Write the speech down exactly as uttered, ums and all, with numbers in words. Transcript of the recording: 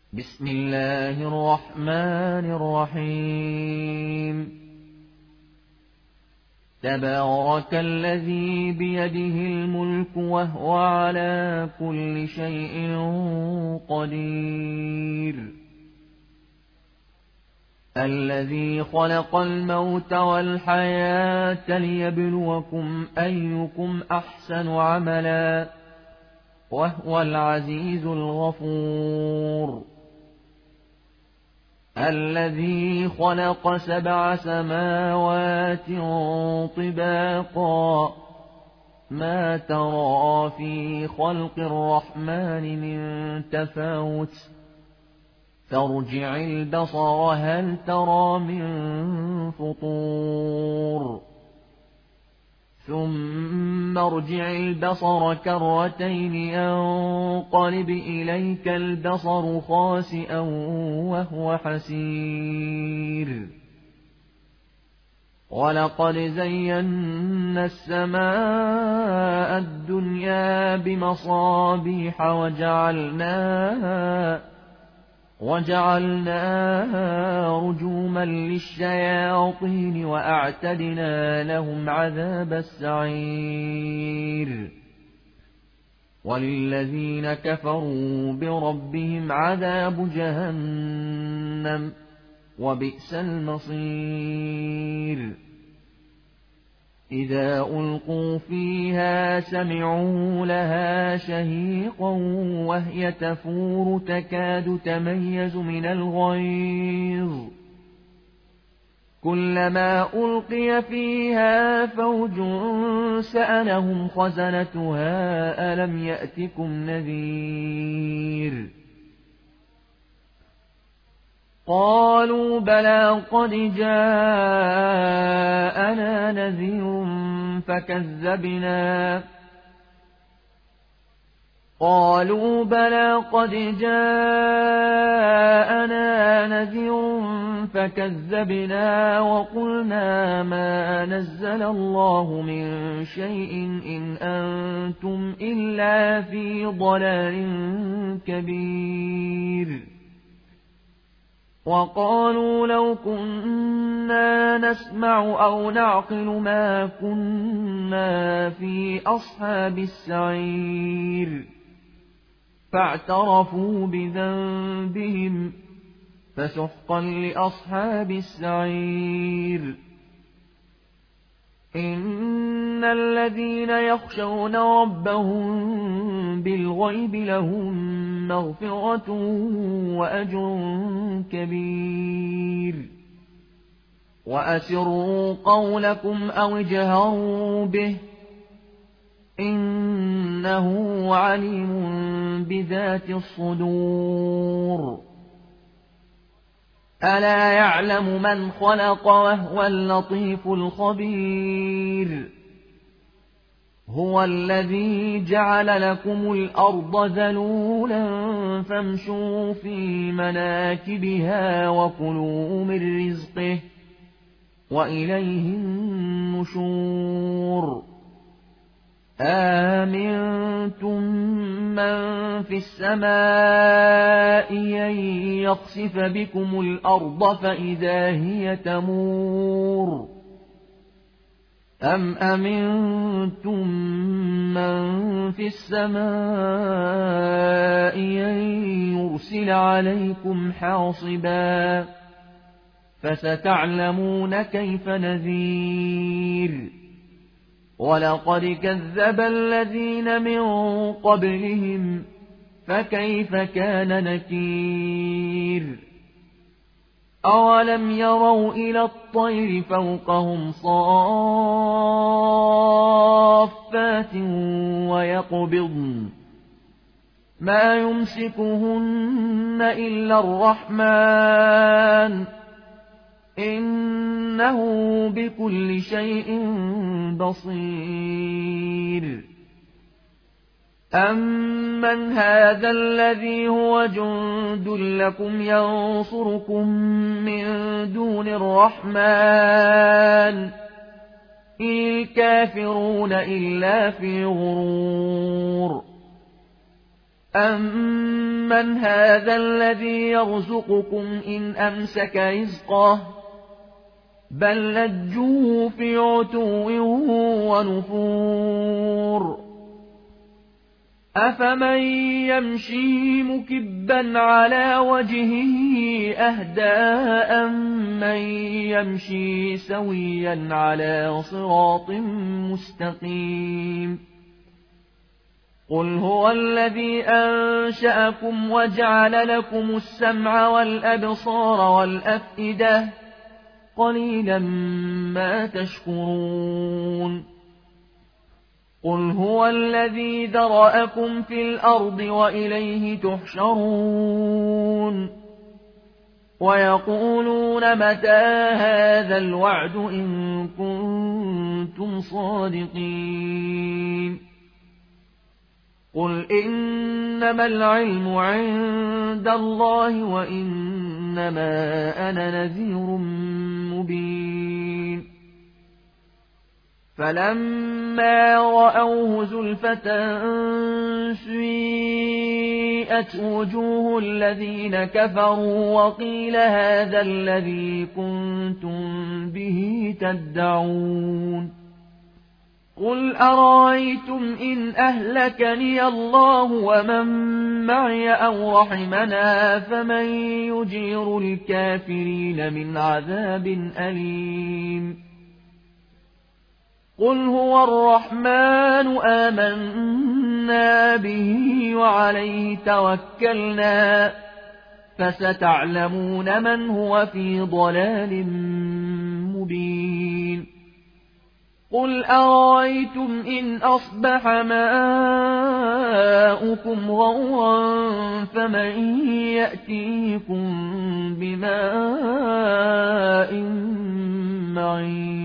بسم الله الرحمن الرحيم تبارك الذي بيده الملك وهو على كل شيء قدير الذي خلق الموت والحياة ليبلوكم أيكم أحسن عملا وهو العزيز الغفور الذي خلق سبع سماوات طباقا ما ترى في خلق الرحمن من تفاوت فارجع البصر هل ترى من فطور ثم ارجع البصر كرتين ينقلب إليك البصر خاسئا وهو حسير ولقد زينا السماء الدنيا بمصابيح وجعلناها وجعلناها رجوما للشياطين وأعتدنا لهم عذاب السعير وللذين كفروا بربهم عذاب جهنم وبئس المصير إذا ألقوا فيها سمعوا لها شهيقا وهي تفور تكاد تميز من الغيظ كلما ألقي فيها فوج سألهم خزنتها ألم يأتكم نذير قالوا بلى قد جاءنا نذير فكذبنا قالوا بلى قد جاءنا نذير فكذبنا وقلنا ما نزل الله من شيء إن أنتم إلا في ضلال كبير وقالوا لو كنا نسمع أو نعقل ما كنا في أصحاب السعير فاعترفوا بذنبهم فسحقا لأصحاب السعير إن الذين يخشون ربهم بالغيب لهم مغفرة وأجر كبير وأسروا قولكم أو اجهروا به إنه عليم بذات الصدور ألا يعلم من خلق وهو اللطيف الخبير هو الذي جعل لكم الأرض ذلولا فامشوا في مناكبها وكلوا من رزقه وإليه النشور آمنتم من في السماء أن يخسف بكم الأرض فإذا هي تمور أم أمنتم من في السماء أن يرسل عليكم حاصبا فستعلمون كيف نذير ولقد كذب الذين من قبلهم فكيف كان نكير أولم يروا إلى الطير فوقهم صافات ويقبضن ما يمسكهن إلا الرحمن إنه بكل شيء بصير أمن هذا الذي هو جند لكم ينصركم من دون الرحمن إن الكافرون إلا في غرور أَمَّنْ هَذَا الَّذِي يَرْزُقُكُمْ إِنْ أَمْسَكَ رِزْقَهُ بَل لَّجُّوا فِي عُتُوٍّ وَنُفُورٍ أَفَمَن يَمْشِي مُكِبًّا عَلَى وَجْهِهِ أَهْدَىٰ أَمَّن يَمْشِي سَوِيًّا عَلَىٰ صِرَاطٍ مُّسْتَقِيمٍ قُلْ هُوَ الَّذِي أَنشَأَكُمْ وَجَعَلَ لَكُمُ السَّمْعَ وَالْأَبْصَارَ وَالْأَفْئِدَةَ قَلِيلًا مَّا تَشْكُرُونَ قُلْ هُوَ الَّذِي ذَرَأَكُمْ فِي الْأَرْضِ وَإِلَيْهِ تُحْشَرُونَ وَيَقُولُونَ مَتَىٰ هَٰذَا الْوَعْدُ إِن كُنتُمْ صَادِقِينَ قُلْ إِنَّمَا الْعِلْمُ عِندَ اللَّهِ وَإِنَّمَا أَنَا نَذِيرٌ مُّبِينٌ فَلَمَّا رَأَوْهُ زُلْفَةً سِيئَتْ وُجُوهُ الَّذِينَ كَفَرُوا وَقِيلَ هَٰذَا الَّذِي كُنتُم بِهِ تَدَّعُونَ قُلْ أَرَأَيْتُمْ إِنْ أَهْلَكَنِيَ اللَّهُ وَمَن مَّعِيَ أَوْ رَحِمَنَا فَمَن يُجِيرُ الْكَافِرِينَ مِنْ عَذَابٍ أَلِيمٍ قُلْ هُوَ الرَّحْمَٰنُ آمَنَّا بِهِ وَعَلَيْهِ تَوَكَّلْنَا فَسَتَعْلَمُونَ مَنْ هُوَ فِي ضَلَالٍ مُّبِينٍ قُلْ أَرَأَيْتُمْ إِنْ أَصْبَحَ مَاؤُكُمْ غَوْرًا فَمَن يَأْتِيكُم بِمَاءٍ مَّعِينٍ